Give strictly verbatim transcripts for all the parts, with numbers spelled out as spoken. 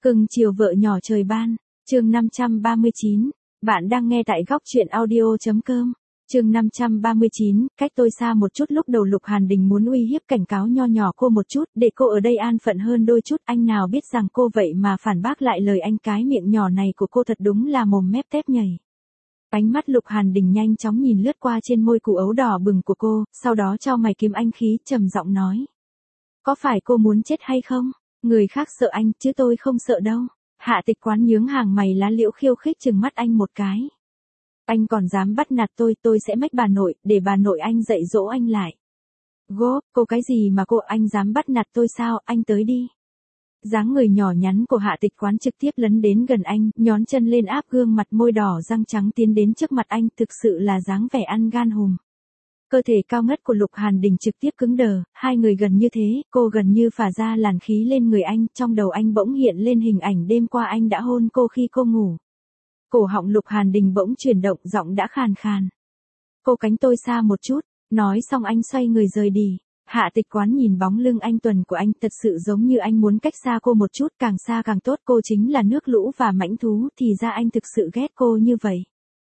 Cưng chiều vợ nhỏ trời ban, chương năm trăm ba mươi chín, bạn đang nghe tại góc truyện audio.com. Chương năm trăm ba mươi chín, cách tôi xa một chút. Lúc đầu Lục Hàn Đình muốn uy hiếp cảnh cáo nho nhỏ cô một chút, để cô ở đây an phận hơn đôi chút, anh nào biết rằng cô vậy mà phản bác lại lời anh, cái miệng nhỏ này của cô thật đúng là mồm mép tép nhảy. Ánh mắt Lục Hàn Đình nhanh chóng nhìn lướt qua trên môi củ ấu đỏ bừng của cô, sau đó chau mày kiếm anh khí, trầm giọng nói. Có phải cô muốn chết hay không? Người khác sợ anh, chứ tôi không sợ đâu. Hạ Tịch Quán nhướng hàng mày lá liễu khiêu khích trừng mắt anh một cái. Anh còn dám bắt nạt tôi, tôi sẽ mách bà nội, để bà nội anh dạy dỗ anh lại. Gố, cô cái gì mà cô, anh dám bắt nạt tôi sao, anh tới đi. Dáng người nhỏ nhắn của Hạ Tịch Quán trực tiếp lấn đến gần anh, nhón chân lên áp gương mặt môi đỏ răng trắng tiến đến trước mặt anh, thực sự là dáng vẻ ăn gan hùm. Cơ thể cao ngất của Lục Hàn Đình trực tiếp cứng đờ, hai người gần như thế, cô gần như phả ra làn khí lên người anh, trong đầu anh bỗng hiện lên hình ảnh đêm qua anh đã hôn cô khi cô ngủ. Cổ họng Lục Hàn Đình bỗng chuyển động, giọng đã khàn khàn. Cô cánh tôi xa một chút, nói xong anh xoay người rời đi. Hạ Tịch Quán nhìn bóng lưng anh tuần của anh, thật sự giống như anh muốn cách xa cô một chút, càng xa càng tốt, cô chính là nước lũ và mãnh thú, thì ra anh thực sự ghét cô như vậy.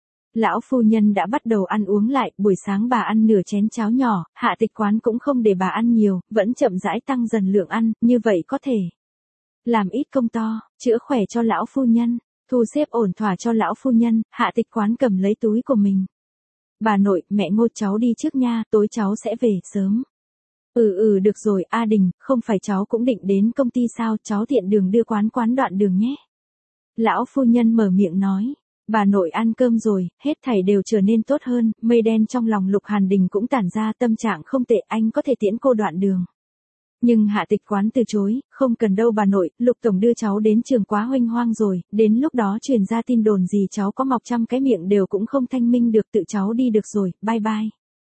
Lão phu nhân đã bắt đầu ăn uống lại, buổi sáng bà ăn nửa chén cháo nhỏ, Hạ Tịch Quán cũng không để bà ăn nhiều, vẫn chậm rãi tăng dần lượng ăn, như vậy có thể làm ít công to, chữa khỏe cho lão phu nhân, thu xếp ổn thỏa cho lão phu nhân. Hạ Tịch Quán cầm lấy túi của mình. Bà nội, mẹ Ngô cháu đi trước nha, tối cháu sẽ về sớm. Ừ ừ được rồi, A Đình, không phải cháu cũng định đến công ty sao, cháu tiện đường đưa quán quán đoạn đường nhé. Lão phu nhân mở miệng nói. Bà nội ăn cơm rồi, hết thảy đều trở nên tốt hơn, mây đen trong lòng Lục Hàn Đình cũng tản ra, tâm trạng không tệ, anh có thể tiễn cô đoạn đường. Nhưng Hạ Tịch Quán từ chối, không cần đâu bà nội, Lục tổng đưa cháu đến trường quá huênh hoang rồi, đến lúc đó truyền ra tin đồn gì cháu có mọc trăm cái miệng đều cũng không thanh minh được, tự cháu đi được rồi, bye bye.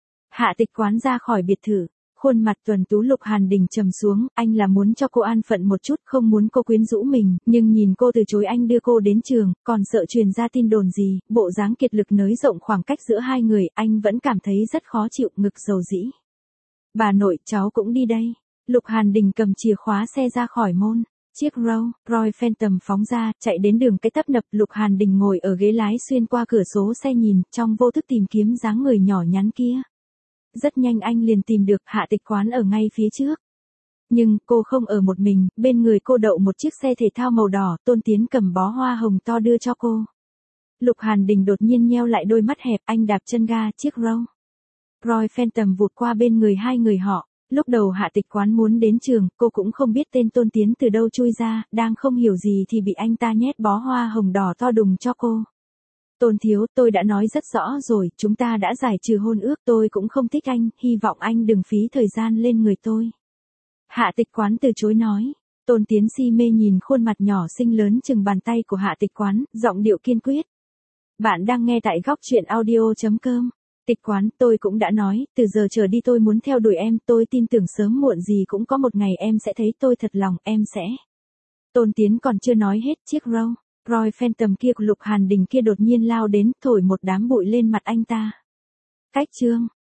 Hạ Tịch Quán ra khỏi biệt thự. Khuôn mặt tuần tú Lục Hàn Đình trầm xuống, anh là muốn cho cô an phận một chút, không muốn cô quyến rũ mình, nhưng nhìn cô từ chối anh đưa cô đến trường, còn sợ truyền ra tin đồn gì, bộ dáng kiệt lực nới rộng khoảng cách giữa hai người, anh vẫn cảm thấy rất khó chịu, ngực dầu dĩ. Bà nội, cháu cũng đi đây. Lục Hàn Đình cầm chìa khóa xe ra khỏi môn. Chiếc Rolls Royce Phantom phóng ra, chạy đến đường cái tấp nập, Lục Hàn Đình ngồi ở ghế lái xuyên qua cửa sổ xe nhìn, trong vô thức tìm kiếm dáng người nhỏ nhắn kia. Rất nhanh anh liền tìm được, Hạ Tịch Quán ở ngay phía trước. Nhưng, cô không ở một mình, bên người cô đậu một chiếc xe thể thao màu đỏ, Tôn Tiến cầm bó hoa hồng to đưa cho cô. Lục Hàn Đình đột nhiên nheo lại đôi mắt hẹp, anh đạp chân ga, chiếc Rolls Royce Phantom vụt qua bên người hai người họ. Lúc đầu Hạ Tịch Quán muốn đến trường, cô cũng không biết tên Tôn Tiến từ đâu chui ra, đang không hiểu gì thì bị anh ta nhét bó hoa hồng đỏ to đùng cho cô. Tôn thiếu, tôi đã nói rất rõ rồi, chúng ta đã giải trừ hôn ước, tôi cũng không thích anh, hy vọng anh đừng phí thời gian lên người tôi. Hạ Tịch Quán từ chối nói. Tôn Tiến si mê nhìn khuôn mặt nhỏ xinh lớn chừng bàn tay của Hạ Tịch Quán, giọng điệu kiên quyết. Bạn đang nghe tại góc truyện audio.com. Tịch Quán, tôi cũng đã nói, từ giờ trở đi tôi muốn theo đuổi em, tôi tin tưởng sớm muộn gì cũng có một ngày em sẽ thấy tôi thật lòng, em sẽ. Tôn Tiến còn chưa nói hết, chiếc Rolls Royce Phantom kia của Lục Hàn Đình kia đột nhiên lao đến, thổi một đám bụi lên mặt anh ta. Cách chương.